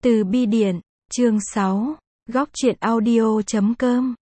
Từ bi điện, chương 6, góc truyện audio.com.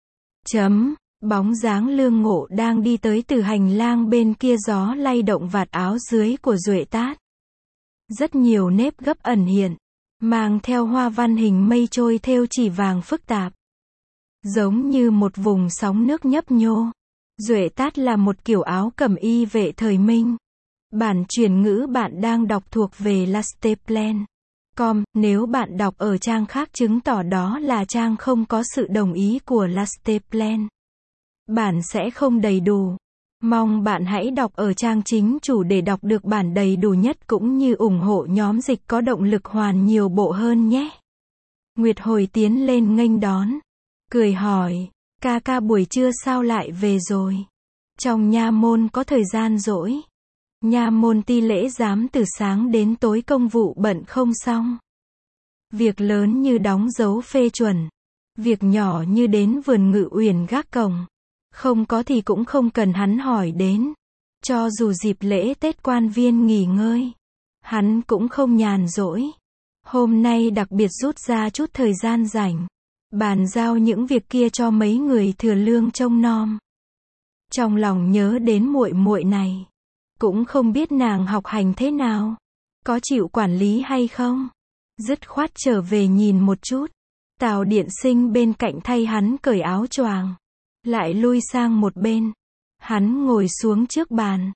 Bóng dáng Lương Ngộ đang đi tới từ hành lang bên kia, gió lay động vạt áo dưới của Duệ Tát. Rất nhiều nếp gấp ẩn hiện, mang theo hoa văn hình mây trôi thêu chỉ vàng phức tạp. Giống như một vùng sóng nước nhấp nhô. Duệ Tát là một kiểu áo cẩm y vệ thời Minh. Bản chuyển ngữ bạn đang đọc thuộc về Lasteplan. Nếu bạn đọc ở trang khác chứng tỏ đó là trang không có sự đồng ý của Lasteplan. Bản sẽ không đầy đủ. Mong bạn hãy đọc ở trang chính chủ để đọc được bản đầy đủ nhất cũng như ủng hộ nhóm dịch có động lực hoàn nhiều bộ hơn nhé. Nguyệt Hồi tiến lên nghênh đón. Cười hỏi, ca buổi trưa sao lại về rồi? Trong nha môn có thời gian rỗi. Nha môn ti lễ giám từ sáng đến tối công vụ bận không xong. Việc lớn như đóng dấu phê chuẩn. Việc nhỏ như đến vườn Ngự Uyển gác cổng. Không có thì cũng không cần hắn hỏi đến. Cho dù dịp lễ Tết quan viên nghỉ ngơi, hắn cũng không nhàn rỗi. Hôm nay đặc biệt rút ra chút thời gian rảnh, bàn giao những việc kia cho mấy người thừa lương trông nom. Trong lòng nhớ đến muội muội này, cũng không biết nàng học hành thế nào, có chịu quản lý hay không. Dứt khoát trở về nhìn một chút. Tào Điện Sinh bên cạnh thay hắn cởi áo choàng, lại lui sang một bên. Hắn ngồi xuống trước bàn.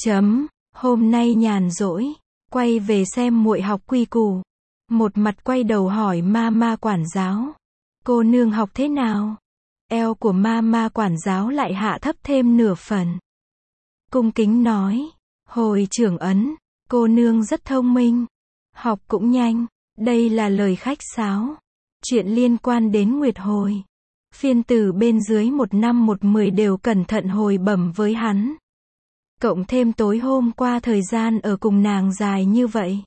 Hôm nay nhàn rỗi, quay về xem muội học quy củ. Một mặt quay đầu hỏi ma quản giáo, cô nương học thế nào? Eo của ma quản giáo lại hạ thấp thêm nửa phần. Cung kính nói, hồi trưởng ấn, cô nương rất thông minh, học cũng nhanh. Đây là lời khách sáo. Chuyện liên quan đến Nguyệt Hồi, phiên tử bên dưới 1 năm 1 10 đều cẩn thận hồi bẩm với hắn. Cộng thêm tối hôm qua thời gian ở cùng nàng dài như vậy,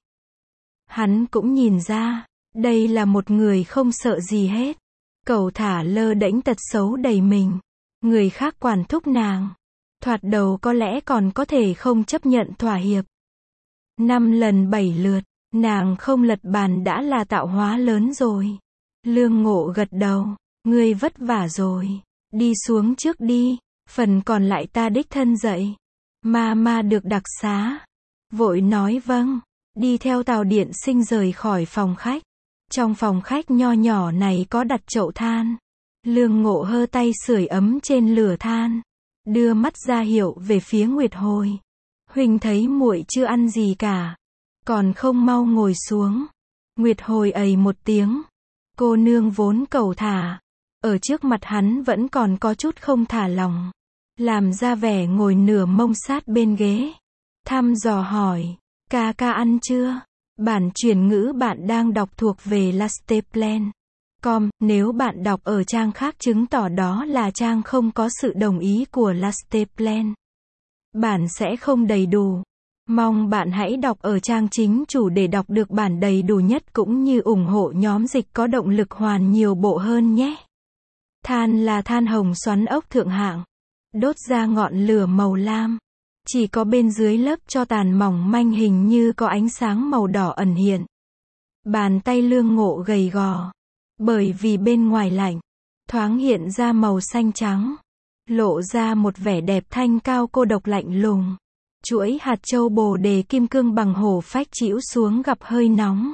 hắn cũng nhìn ra, đây là một người không sợ gì hết. Cẩu thả lơ đễnh tật xấu đầy mình. Người khác quản thúc nàng, thoạt đầu có lẽ còn có thể không chấp nhận thỏa hiệp. 5 lần 7 lượt, nàng không lật bàn đã là tạo hóa lớn rồi. Lương Ngộ gật đầu, ngươi vất vả rồi, đi xuống trước đi, phần còn lại ta đích thân dậy. Ma được đặc xá, vội nói vâng, đi theo Tào Điện Sinh rời khỏi phòng khách. Trong phòng khách nho nhỏ này có đặt chậu than. Lương Ngộ hơ tay sưởi ấm trên lửa than, đưa mắt ra hiệu về phía Nguyệt Hồi. Huynh thấy muội chưa ăn gì cả, còn không mau ngồi xuống. Nguyệt Hồi ầy một tiếng. Cô nương vốn cẩu thả, ở trước mặt hắn vẫn còn có chút không thả lòng, làm ra vẻ ngồi nửa mông sát bên ghế, thăm dò hỏi, ca ăn chưa? Bản chuyển ngữ bạn đang đọc thuộc về Lasteplan. Nếu bạn đọc ở trang khác chứng tỏ đó là trang không có sự đồng ý của Lasteplan. Bản sẽ không đầy đủ. Mong bạn hãy đọc ở trang chính chủ để đọc được bản đầy đủ nhất cũng như ủng hộ nhóm dịch có động lực hoàn nhiều bộ hơn nhé. Than là than hồng xoắn ốc thượng hạng, đốt ra ngọn lửa màu lam. Chỉ có bên dưới lớp tro tàn mỏng manh hình như có ánh sáng màu đỏ ẩn hiện. Bàn tay Lương Ngộ gầy gò, bởi vì bên ngoài lạnh, thoáng hiện ra màu xanh trắng, lộ ra một vẻ đẹp thanh cao cô độc lạnh lùng. Chuỗi hạt châu bồ đề kim cương bằng hổ phách chĩu xuống gặp hơi nóng,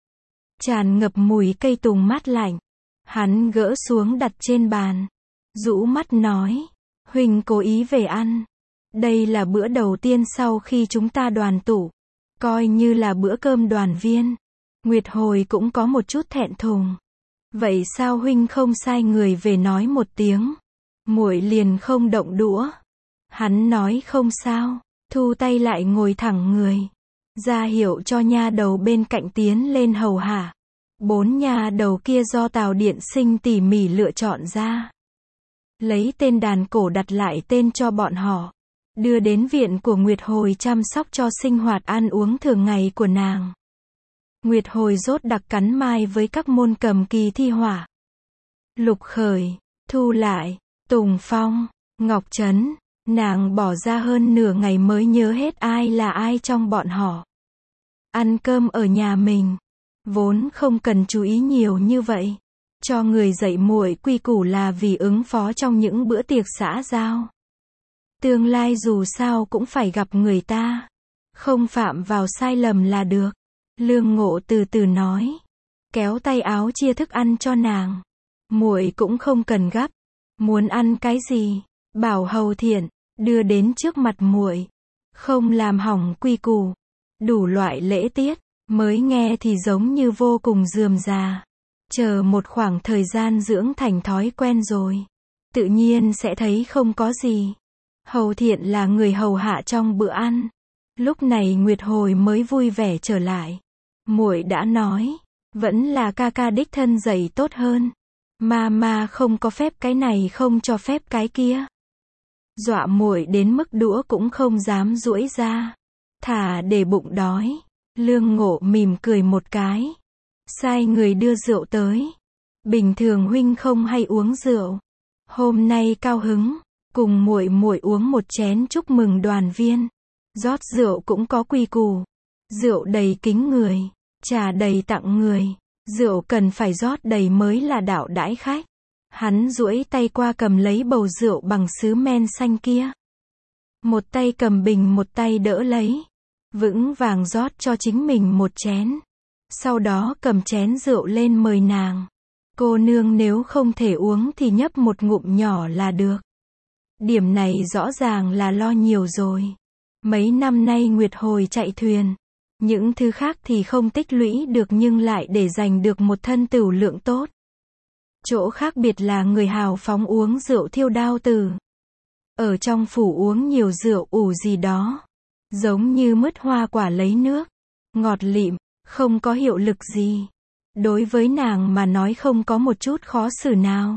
tràn ngập mùi cây tùng mát lạnh. Hắn gỡ xuống đặt trên bàn, rũ mắt nói, huynh cố ý về ăn. Đây là bữa đầu tiên sau khi chúng ta đoàn tụ, coi như là bữa cơm đoàn viên. Nguyệt Hồi cũng có một chút thẹn thùng. Vậy sao huynh không sai người về nói một tiếng, muội liền không động đũa? Hắn nói không sao, thu tay lại ngồi thẳng người, ra hiệu cho nha đầu bên cạnh tiến lên hầu hạ. 4 nha đầu kia do Tào Điện Sinh tỉ mỉ lựa chọn ra, lấy tên đàn cổ đặt lại tên cho bọn họ, đưa đến viện của Nguyệt Hồi chăm sóc cho sinh hoạt ăn uống thường ngày của nàng. Nguyệt Hồi rốt đặc cắn mai với các môn cầm kỳ thi họa, Lục Khởi, Thu Lại, Tùng Phong, Ngọc Trấn. Nàng bỏ ra hơn nửa ngày mới nhớ hết ai là ai trong bọn họ. Ăn cơm ở nhà mình, Vốn không cần chú ý nhiều như vậy. Cho người dạy muội quy củ là vì ứng phó trong những bữa tiệc xã giao. Tương lai dù sao cũng phải gặp người ta. Không phạm vào sai lầm là được. Lương Ngộ từ từ nói. Kéo tay áo chia thức ăn cho nàng. Muội cũng không cần gấp. Muốn ăn cái gì? Bảo hầu thiện, đưa đến trước mặt muội. Không làm hỏng quy củ. Đủ loại lễ tiết, mới nghe thì giống như vô cùng rườm rà. Chờ một khoảng thời gian dưỡng thành thói quen rồi. Tự nhiên sẽ thấy không có gì. Hầu thiện là người hầu hạ trong bữa ăn. Lúc này Nguyệt Hồi mới vui vẻ trở lại. Muội đã nói, vẫn là ca ca đích thân dạy tốt hơn. Mama không có phép cái này không cho phép cái kia. Dọa muội đến mức đũa cũng không dám duỗi ra. Thả để bụng đói. Lương Ngộ mỉm cười một cái. Sai người đưa rượu tới. Bình thường huynh không hay uống rượu. Hôm nay cao hứng, cùng muội muội uống một chén chúc mừng đoàn viên. Rót rượu cũng có quy củ. Rượu đầy kính người, trà đầy tặng người. Rượu cần phải rót đầy mới là đạo đãi khách. Hắn duỗi tay qua cầm lấy bầu rượu bằng sứ men xanh kia. Một tay cầm bình một tay đỡ lấy. Vững vàng rót cho chính mình một chén. Sau đó cầm chén rượu lên mời nàng. Cô nương nếu không thể uống thì nhấp một ngụm nhỏ là được. Điểm này rõ ràng là lo nhiều rồi. Mấy năm nay Nguyệt Hồi chạy thuyền. Những thứ khác thì không tích lũy được nhưng lại để giành được một thân tửu lượng tốt. Chỗ khác biệt là người hào phóng uống rượu thiêu đao tử. Ở trong phủ uống nhiều rượu ủ gì đó. Giống như mứt hoa quả lấy nước. Ngọt lịm, không có hiệu lực gì. Đối với nàng mà nói không có một chút khó xử nào.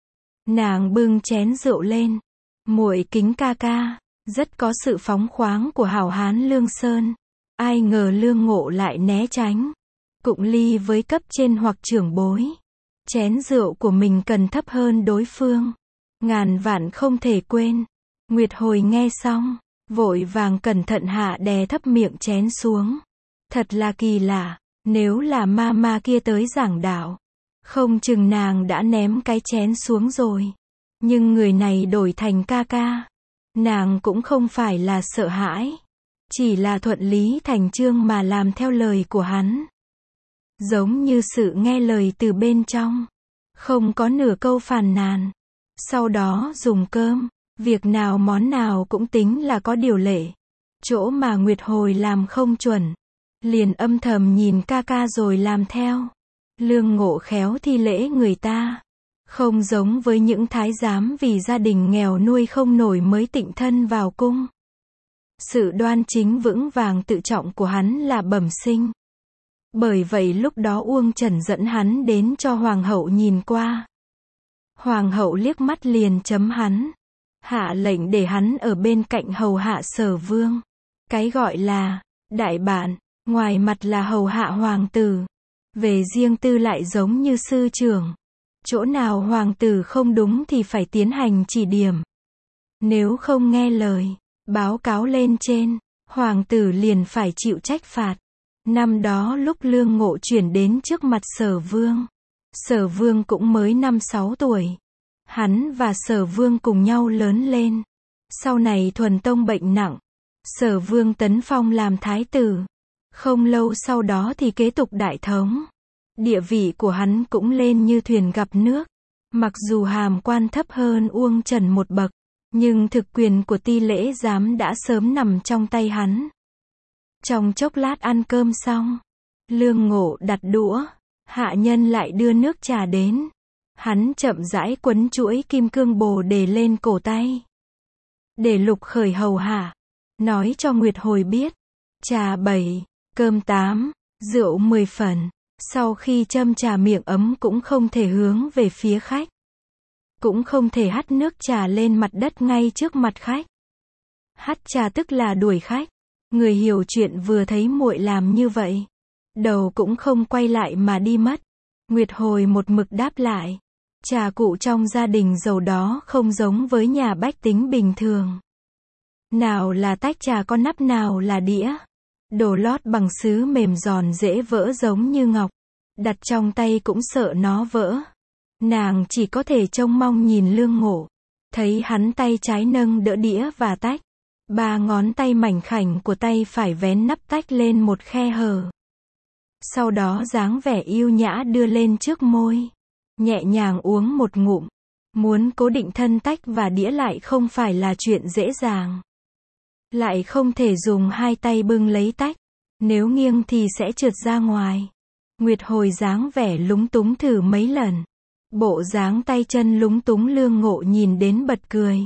Nàng bưng chén rượu lên. Muội kính ca ca. Rất có sự phóng khoáng của hảo hán Lương Sơn. Ai ngờ Lương Ngộ lại né tránh. Cụng ly với cấp trên hoặc trưởng bối. Chén rượu của mình cần thấp hơn đối phương. Ngàn vạn không thể quên. Nguyệt Hồi nghe xong, vội vàng cẩn thận hạ đè thấp miệng chén xuống. Thật là kỳ lạ, nếu là mama kia tới giảng đạo, không chừng nàng đã ném cái chén xuống rồi. Nhưng người này đổi thành ca ca. Nàng cũng không phải là sợ hãi. Chỉ là thuận lý thành chương mà làm theo lời của hắn. Giống như sự nghe lời từ bên trong. Không có nửa câu phàn nàn. Sau đó dùng cơm. Việc nào món nào cũng tính là có điều lệ. Chỗ mà Nguyệt Hồi làm không chuẩn. Liền âm thầm nhìn ca ca rồi làm theo. Lương Ngộ khéo thi lễ người ta. Không giống với những thái giám vì gia đình nghèo nuôi không nổi mới tịnh thân vào cung. Sự đoan chính vững vàng tự trọng của hắn là bẩm sinh. Bởi vậy lúc đó Uông Trần dẫn hắn đến cho hoàng hậu nhìn qua. Hoàng hậu liếc mắt liền chấm hắn. Hạ lệnh để hắn ở bên cạnh hầu hạ Sở Vương. Cái gọi là đại bạn, ngoài mặt là hầu hạ hoàng tử. Về riêng tư lại giống như sư trưởng. Chỗ nào hoàng tử không đúng thì phải tiến hành chỉ điểm. Nếu không nghe lời, báo cáo lên trên, hoàng tử liền phải chịu trách phạt. Năm đó lúc Lương Ngộ chuyển đến trước mặt Sở Vương. Sở Vương cũng mới 5-6 tuổi. Hắn và Sở Vương cùng nhau lớn lên. Sau này Thuần Tông bệnh nặng. Sở Vương tấn phong làm thái tử. Không lâu sau đó thì kế tục đại thống. Địa vị của hắn cũng lên như thuyền gặp nước. Mặc dù hàm quan thấp hơn Uông Trần một bậc, nhưng thực quyền của Ti Lễ Giám đã sớm nằm trong tay hắn. Trong chốc lát ăn cơm xong, Lương Ngộ đặt đũa, hạ nhân lại đưa nước trà đến. Hắn chậm rãi quấn chuỗi kim cương bồ đề lên cổ tay. Để Lục Khởi hầu hạ, nói cho Nguyệt Hồi biết, trà 7, cơm 8, rượu 10 phần. Sau khi châm trà miệng ấm cũng không thể hướng về phía khách. Cũng không thể hắt nước trà lên mặt đất ngay trước mặt khách. Hắt trà tức là đuổi khách. Người hiểu chuyện vừa thấy muội làm như vậy, đầu cũng không quay lại mà đi mất. Nguyệt Hồi một mực đáp lại. Trà cụ trong gia đình giàu đó không giống với nhà bách tính bình thường. Nào là tách trà có nắp nào là đĩa. Đồ lót bằng sứ mềm giòn dễ vỡ giống như ngọc. Đặt trong tay cũng sợ nó vỡ. Nàng chỉ có thể trông mong nhìn Lương Ngộ. Thấy hắn tay trái nâng đỡ đĩa và tách. 3 ngón tay mảnh khảnh của tay phải vén nắp tách lên một khe hở. Sau đó dáng vẻ yêu nhã đưa lên trước môi. Nhẹ nhàng uống một ngụm. Muốn cố định thân tách và đĩa lại không phải là chuyện dễ dàng. Lại không thể dùng 2 tay bưng lấy tách. Nếu nghiêng thì sẽ trượt ra ngoài. Nguyệt Hồi dáng vẻ lúng túng thử mấy lần. Bộ dáng tay chân lúng túng Lương Ngộ nhìn đến bật cười.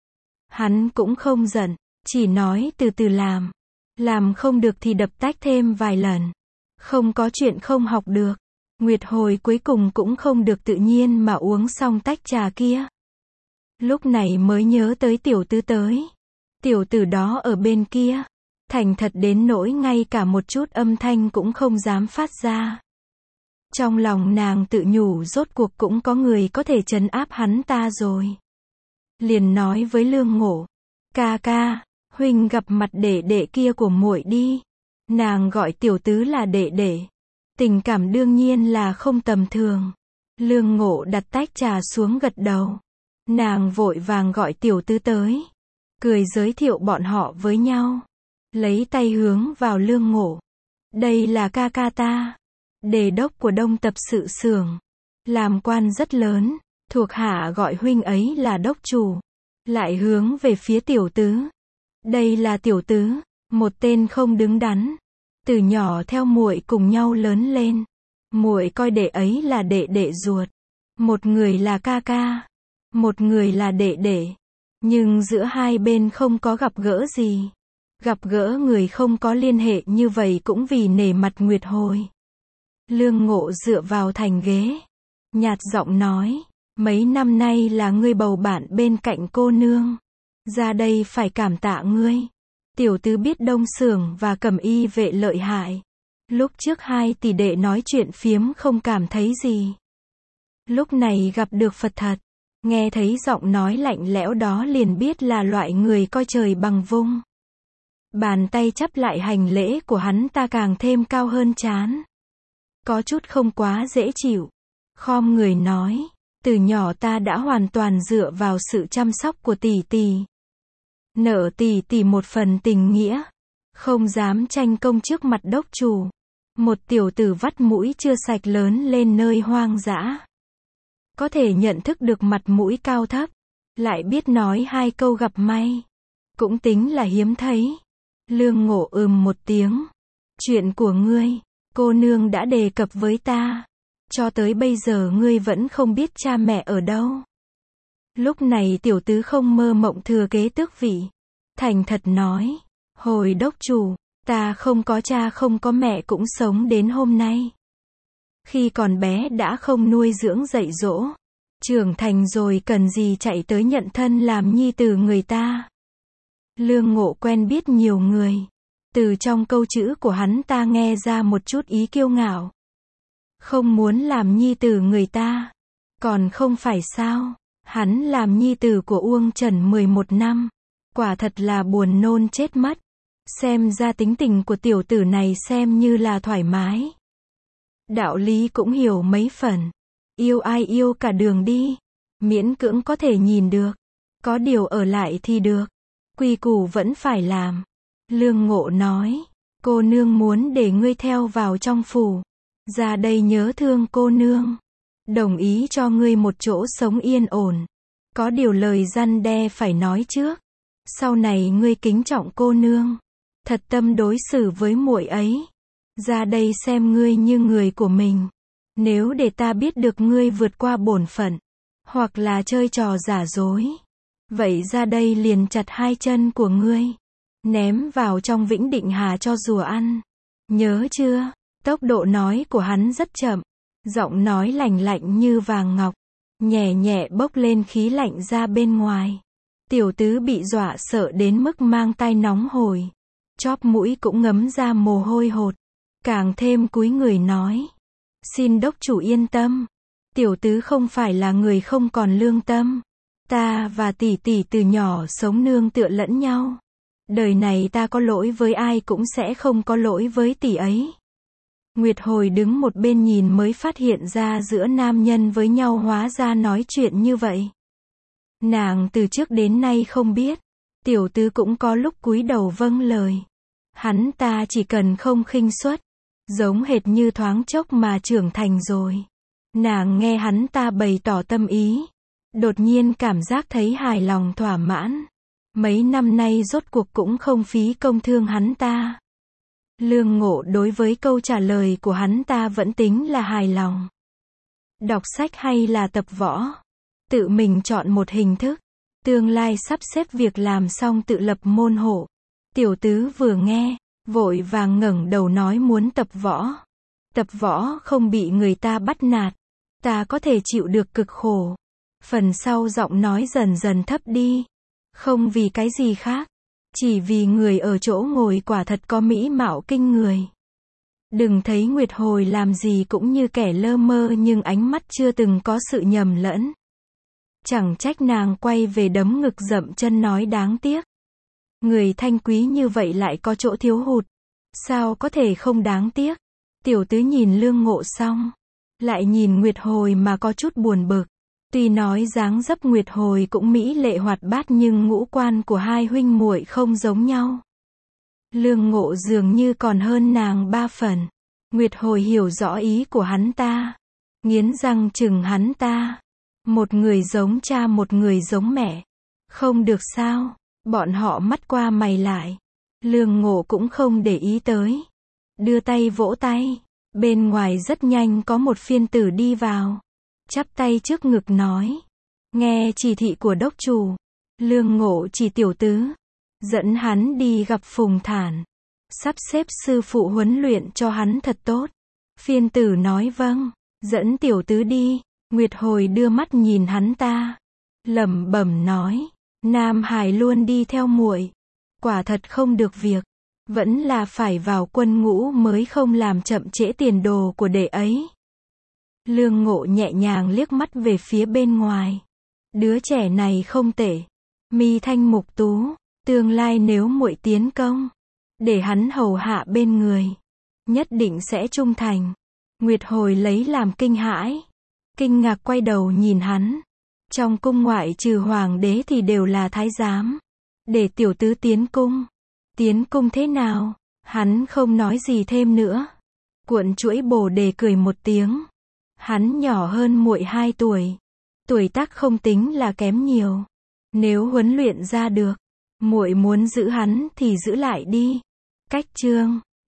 Hắn cũng không giận, chỉ nói từ từ làm. Làm không được thì đập tách thêm vài lần. Không có chuyện không học được. Nguyệt Hồi cuối cùng cũng không được tự nhiên mà uống xong tách trà kia. Lúc này mới nhớ tới tiểu tứ tới. Tiểu tử đó ở bên kia. Thành thật đến nỗi ngay cả một chút âm thanh cũng không dám phát ra. Trong lòng nàng tự nhủ rốt cuộc cũng có người có thể trấn áp hắn ta rồi. Liền nói với Lương Ngộ. Ca ca, huynh gặp mặt đệ đệ kia của muội đi. Nàng gọi tiểu tứ là đệ đệ. Tình cảm đương nhiên là không tầm thường. Lương Ngộ đặt tách trà xuống gật đầu. Nàng vội vàng gọi tiểu tứ tới. Cười giới thiệu bọn họ với nhau. Lấy tay hướng vào Lương Ngộ. Đây là ca ca ta. Đề đốc của Đông Tập sự xưởng. Làm quan rất lớn. Thuộc hạ gọi huynh ấy là đốc chủ. Lại hướng về phía tiểu tứ. Đây là tiểu tứ. Một tên không đứng đắn. Từ nhỏ theo muội cùng nhau lớn lên. Muội coi đệ ấy là đệ đệ ruột. Một người là ca ca. Một người là đệ đệ. Nhưng giữa hai bên không có gặp gỡ gì. Gặp gỡ người không có liên hệ như vậy cũng vì nể mặt Nguyệt Hồi. Lương Ngộ dựa vào thành ghế. Nhạt giọng nói. Mấy năm nay là ngươi bầu bạn bên cạnh cô nương. Ra đây phải cảm tạ ngươi. Tiểu tứ biết Đông Xưởng và Cẩm Y vệ lợi hại. Lúc trước 2 tỷ đệ nói chuyện phiếm không cảm thấy gì. Lúc này gặp được Phật thật. Nghe thấy giọng nói lạnh lẽo đó liền biết là loại người coi trời bằng vung. Bàn tay chắp lại hành lễ của hắn ta càng thêm cao hơn trán. Có chút không quá dễ chịu. Khom người nói. Từ nhỏ ta đã hoàn toàn dựa vào sự chăm sóc của tỷ tỷ. Nợ tỷ tỷ một phần tình nghĩa. Không dám tranh công trước mặt đốc chủ. Một tiểu tử vắt mũi chưa sạch lớn lên nơi hoang dã. Có thể nhận thức được mặt mũi cao thấp. Lại biết nói 2 câu gặp may. Cũng tính là hiếm thấy. Lương Ngộ một tiếng. Chuyện của ngươi, cô nương đã đề cập với ta. Cho tới bây giờ ngươi vẫn không biết cha mẹ ở đâu. Lúc này tiểu tứ không mơ mộng thừa kế tước vị. Thành thật nói. Hồi đốc chủ, ta không có cha không có mẹ cũng sống đến hôm nay. Khi còn bé đã không nuôi dưỡng dạy dỗ. Trưởng thành rồi cần gì chạy tới nhận thân làm nhi tử người ta. Lương Ngộ quen biết nhiều người. Từ trong câu chữ của hắn ta nghe ra một chút ý kiêu ngạo. Không muốn làm nhi tử người ta. Còn không phải sao. Hắn làm nhi tử của Uông Trần 11 năm. Quả thật là buồn nôn chết mất. Xem ra tính tình của tiểu tử này xem như là thoải mái. Đạo lý cũng hiểu mấy phần. Yêu ai yêu cả đường đi. Miễn cưỡng có thể nhìn được. Có điều ở lại thì được. Quy củ vẫn phải làm. Lương Ngộ nói. Cô nương muốn để ngươi theo vào trong phủ. Ra đây nhớ thương cô nương. Đồng ý cho ngươi một chỗ sống yên ổn. Có điều lời răn đe phải nói trước. Sau này ngươi kính trọng cô nương. Thật tâm đối xử với muội ấy. Ra đây xem ngươi như người của mình. Nếu để ta biết được ngươi vượt qua bổn phận. Hoặc là chơi trò giả dối. Vậy ra đây liền chặt 2 chân của ngươi. Ném vào trong Vĩnh Định Hà cho rùa ăn. Nhớ chưa? Tốc độ nói của hắn rất chậm. Giọng nói lành lạnh như vàng ngọc. Nhẹ nhẹ bốc lên khí lạnh ra bên ngoài. Tiểu tứ bị dọa sợ đến mức mang tai nóng hổi. Chóp mũi cũng ngấm ra mồ hôi hột. Càng thêm cúi người nói. Xin đốc chủ yên tâm. Tiểu tứ không phải là người không còn lương tâm. Ta và tỷ tỷ từ nhỏ sống nương tựa lẫn nhau. Đời này ta có lỗi với ai cũng sẽ không có lỗi với tỷ ấy. Nguyệt Hồi đứng một bên nhìn mới phát hiện ra giữa nam nhân với nhau hóa ra nói chuyện như vậy. Nàng từ trước đến nay không biết, tiểu tứ cũng có lúc cúi đầu vâng lời. Hắn ta chỉ cần không khinh suất, giống hệt như thoáng chốc mà trưởng thành rồi. Nàng nghe hắn ta bày tỏ tâm ý, đột nhiên cảm giác thấy hài lòng thỏa mãn. Mấy năm nay rốt cuộc cũng không phí công thương hắn ta. Lương Ngộ đối với câu trả lời của hắn ta vẫn tính là hài lòng. Đọc sách hay là tập võ? Tự mình chọn một hình thức. Tương lai sắp xếp việc làm xong tự lập môn hộ. Tiểu tứ vừa nghe, vội vàng ngẩng đầu nói muốn tập võ. Tập võ không bị người ta bắt nạt. Ta có thể chịu được cực khổ. Phần sau giọng nói dần dần thấp đi. Không vì cái gì khác. Chỉ vì người ở chỗ ngồi quả thật có mỹ mạo kinh người. Đừng thấy Nguyệt Hồi làm gì cũng như kẻ lơ mơ nhưng ánh mắt chưa từng có sự nhầm lẫn. Chẳng trách nàng quay về đấm ngực dậm chân nói đáng tiếc. Người thanh quý như vậy lại có chỗ thiếu hụt. Sao có thể không đáng tiếc? Tiểu tứ nhìn Lương Ngộ xong, lại nhìn Nguyệt Hồi mà có chút buồn bực. Tuy nói dáng dấp Nguyệt Hồi cũng mỹ lệ hoạt bát nhưng ngũ quan của hai huynh muội không giống nhau. Lương Ngộ dường như còn hơn nàng 3 phần. Nguyệt Hồi hiểu rõ ý của hắn ta, nghiến răng chừng hắn ta. Một người giống cha một người giống mẹ. Không được sao? Bọn họ mắt qua mày lại. Lương Ngộ cũng không để ý tới. Đưa tay vỗ tay. Bên ngoài rất nhanh có một phiên tử đi vào. Chắp tay trước ngực nói. Nghe chỉ thị của đốc chủ. Lương Ngộ chỉ tiểu tứ. Dẫn hắn đi gặp Phùng Thản. Sắp xếp sư phụ huấn luyện cho hắn thật tốt. Phiên tử nói vâng. Dẫn tiểu tứ đi. Nguyệt Hồi đưa mắt nhìn hắn ta. Lẩm bẩm nói. Nam Hải luôn đi theo muội. Quả thật không được việc. Vẫn là phải vào quân ngũ mới không làm chậm trễ tiền đồ của đệ ấy. Lương Ngộ nhẹ nhàng liếc mắt về phía bên ngoài. Đứa trẻ này không tệ. Mi thanh mục tú. Tương lai nếu muội tiến công, để hắn hầu hạ bên người, nhất định sẽ trung thành. Nguyệt Hồi lấy làm kinh hãi. Kinh ngạc quay đầu nhìn hắn. Trong cung ngoại trừ hoàng đế thì đều là thái giám. Để tiểu tứ tiến cung. Tiến cung thế nào? Hắn không nói gì thêm nữa. Cuộn chuỗi Bồ Đề cười một tiếng. Hắn nhỏ hơn muội 2 tuổi. Tuổi tác không tính là kém nhiều. Nếu huấn luyện ra được, muội muốn giữ hắn thì giữ lại đi. Cách chương